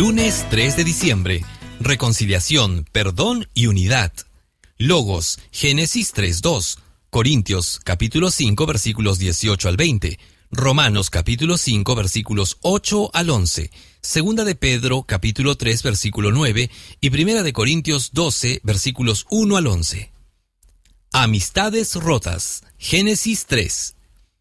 Lunes 3 de diciembre. Reconciliación, perdón y unidad. Logos, Génesis 3:2. Corintios, capítulo 5, versículos 18 al 20. Romanos, capítulo 5, versículos 8 al 11. Segunda de Pedro, capítulo 3, versículo 9. Y Primera de Corintios 12, versículos 1 al 11. Amistades rotas. Génesis 3.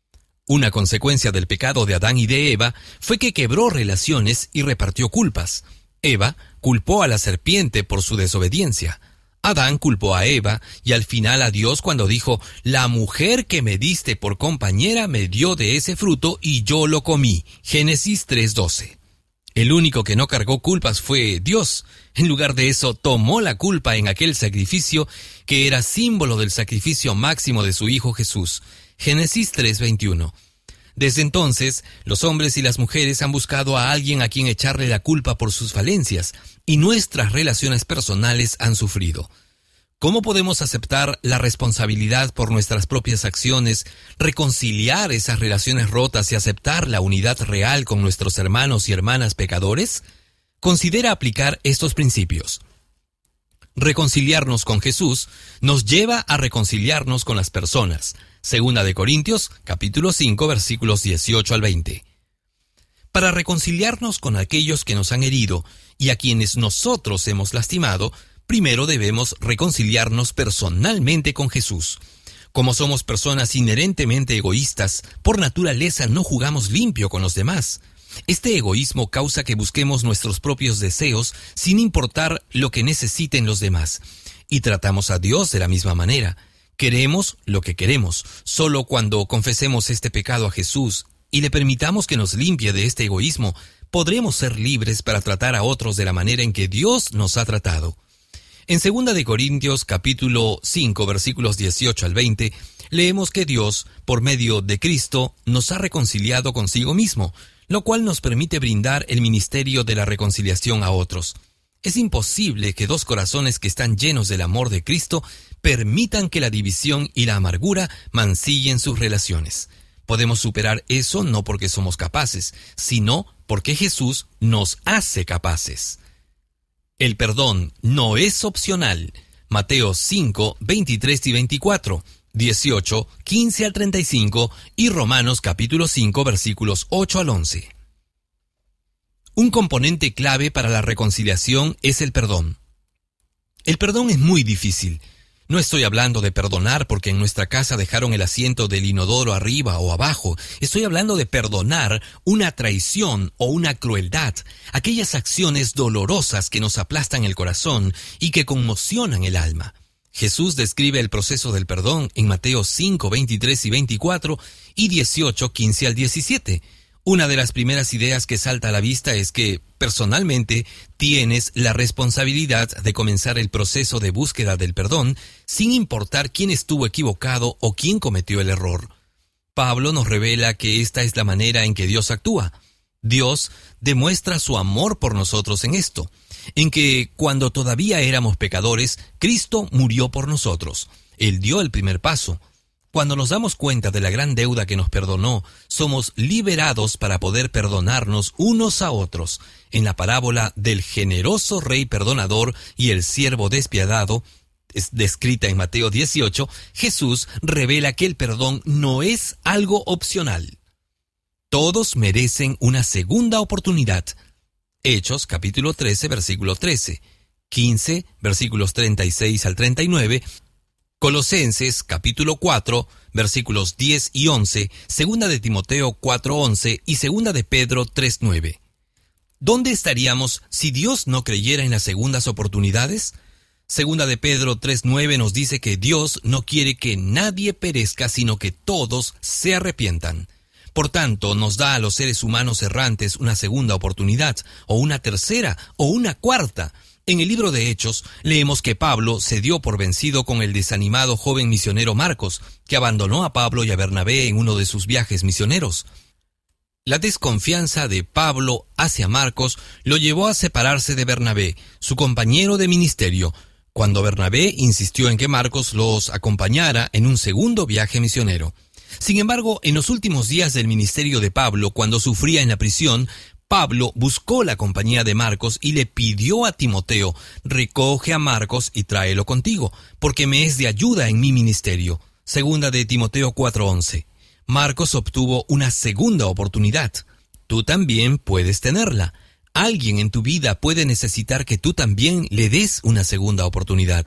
Una consecuencia del pecado de Adán y de Eva fue que quebró relaciones y repartió culpas. Eva culpó a la serpiente por su desobediencia. Adán culpó a Eva y al final a Dios cuando dijo: «La mujer que me diste por compañera me dio de ese fruto y yo lo comí». Génesis 3:12. El único que no cargó culpas fue Dios. En lugar de eso, tomó la culpa en aquel sacrificio que era símbolo del sacrificio máximo de su Hijo Jesús. Génesis 3:21. Desde entonces, los hombres y las mujeres han buscado a alguien a quien echarle la culpa por sus falencias, y nuestras relaciones personales han sufrido. ¿Cómo podemos aceptar la responsabilidad por nuestras propias acciones, reconciliar esas relaciones rotas y aceptar la unidad real con nuestros hermanos y hermanas pecadores? Considera aplicar estos principios. Reconciliarnos con Jesús nos lleva a reconciliarnos con las personas. Segunda de Corintios, capítulo 5, versículos 18 al 20. Para reconciliarnos con aquellos que nos han herido y a quienes nosotros hemos lastimado, primero debemos reconciliarnos personalmente con Jesús. Como somos personas inherentemente egoístas, por naturaleza no jugamos limpio con los demás. Este egoísmo causa que busquemos nuestros propios deseos sin importar lo que necesiten los demás. Y tratamos a Dios de la misma manera. Queremos lo que queremos. Solo cuando confesemos este pecado a Jesús y le permitamos que nos limpie de este egoísmo, podremos ser libres para tratar a otros de la manera en que Dios nos ha tratado. En 2 de Corintios, capítulo 5, versículos 18 al 20, leemos que Dios, por medio de Cristo, nos ha reconciliado consigo mismo, lo cual nos permite brindar el ministerio de la reconciliación a otros. Es imposible que dos corazones que están llenos del amor de Cristo permitan que la división y la amargura mancillen sus relaciones. Podemos superar eso no porque somos capaces, sino porque Jesús nos hace capaces. El perdón no es opcional. Mateo 5, 23 y 24, 18, 15 al 35 y Romanos capítulo 5, versículos 8 al 11. Un componente clave para la reconciliación es el perdón. El perdón es muy difícil. No estoy hablando de perdonar porque en nuestra casa dejaron el asiento del inodoro arriba o abajo. Estoy hablando de perdonar una traición o una crueldad, aquellas acciones dolorosas que nos aplastan el corazón y que conmocionan el alma. Jesús describe el proceso del perdón en Mateo 5, 23 y 24 y 18, 15 al 17. Una de las primeras ideas que salta a la vista es que, personalmente, tienes la responsabilidad de comenzar el proceso de búsqueda del perdón, sin importar quién estuvo equivocado o quién cometió el error. Pablo nos revela que esta es la manera en que Dios actúa. Dios demuestra su amor por nosotros en esto, en que cuando todavía éramos pecadores, Cristo murió por nosotros. Él dio el primer paso. Cuando nos damos cuenta de la gran deuda que nos perdonó, somos liberados para poder perdonarnos unos a otros. En la parábola del generoso rey perdonador y el siervo despiadado, descrita en Mateo 18, Jesús revela que el perdón no es algo opcional. Todos merecen una segunda oportunidad. Hechos, capítulo 13, versículo 13, 15, versículos 36 al 39, Colosenses, capítulo 4, versículos 10 y 11, Segunda de Timoteo 4:11 y Segunda de Pedro 3:9. ¿Dónde estaríamos si Dios no creyera en las segundas oportunidades? Segunda de Pedro 3:9 nos dice que Dios no quiere que nadie perezca, sino que todos se arrepientan. Por tanto, nos da a los seres humanos errantes una segunda oportunidad, o una tercera, o una cuarta. En el libro de Hechos, leemos que Pablo se dio por vencido con el desanimado joven misionero Marcos, que abandonó a Pablo y a Bernabé en uno de sus viajes misioneros. La desconfianza de Pablo hacia Marcos lo llevó a separarse de Bernabé, su compañero de ministerio, cuando Bernabé insistió en que Marcos los acompañara en un segundo viaje misionero. Sin embargo, en los últimos días del ministerio de Pablo, cuando sufría en la prisión, Pablo buscó la compañía de Marcos y le pidió a Timoteo: recoge a Marcos y tráelo contigo, porque me es de ayuda en mi ministerio. Segunda de Timoteo 4:11. Marcos obtuvo una segunda oportunidad. Tú también puedes tenerla. Alguien en tu vida puede necesitar que tú también le des una segunda oportunidad.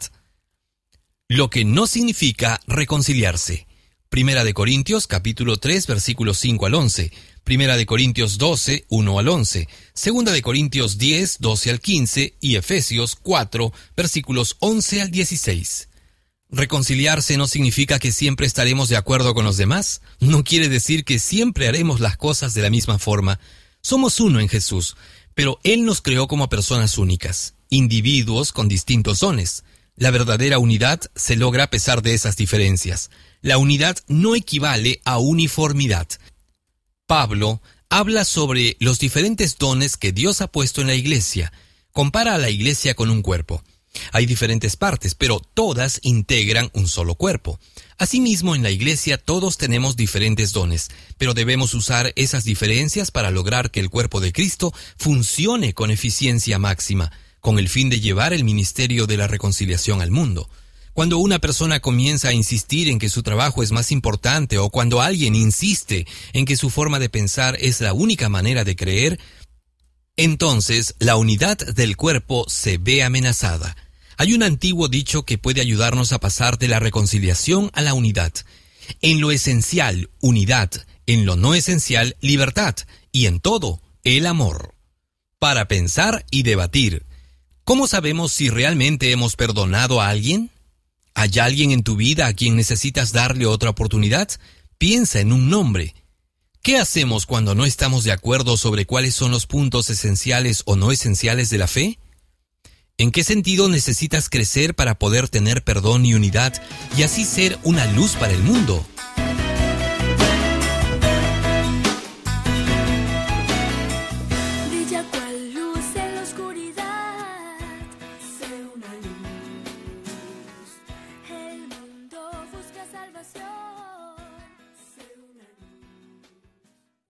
Lo que no significa reconciliarse. Primera de Corintios, capítulo 3, versículos 5 al 11. Primera de Corintios 12, 1 al 11. Segunda de Corintios 10, 12 al 15. Y Efesios 4, versículos 11 al 16. Reconciliarse no significa que siempre estaremos de acuerdo con los demás. No quiere decir que siempre haremos las cosas de la misma forma. Somos uno en Jesús, pero Él nos creó como personas únicas, individuos con distintos dones. La verdadera unidad se logra a pesar de esas diferencias. La unidad no equivale a uniformidad. Pablo habla sobre los diferentes dones que Dios ha puesto en la iglesia. Compara a la iglesia con un cuerpo. Hay diferentes partes, pero todas integran un solo cuerpo. Asimismo, en la iglesia todos tenemos diferentes dones, pero debemos usar esas diferencias para lograr que el cuerpo de Cristo funcione con eficiencia máxima, con el fin de llevar el ministerio de la reconciliación al mundo. Cuando una persona comienza a insistir en que su trabajo es más importante, o cuando alguien insiste en que su forma de pensar es la única manera de creer, entonces la unidad del cuerpo se ve amenazada. Hay un antiguo dicho que puede ayudarnos a pasar de la reconciliación a la unidad. En lo esencial, unidad; en lo no esencial, libertad; y en todo, el amor. Para pensar y debatir. ¿Cómo sabemos si realmente hemos perdonado a alguien? ¿Hay alguien en tu vida a quien necesitas darle otra oportunidad? Piensa en un nombre. ¿Qué hacemos cuando no estamos de acuerdo sobre cuáles son los puntos esenciales o no esenciales de la fe? ¿En qué sentido necesitas crecer para poder tener perdón y unidad y así ser una luz para el mundo?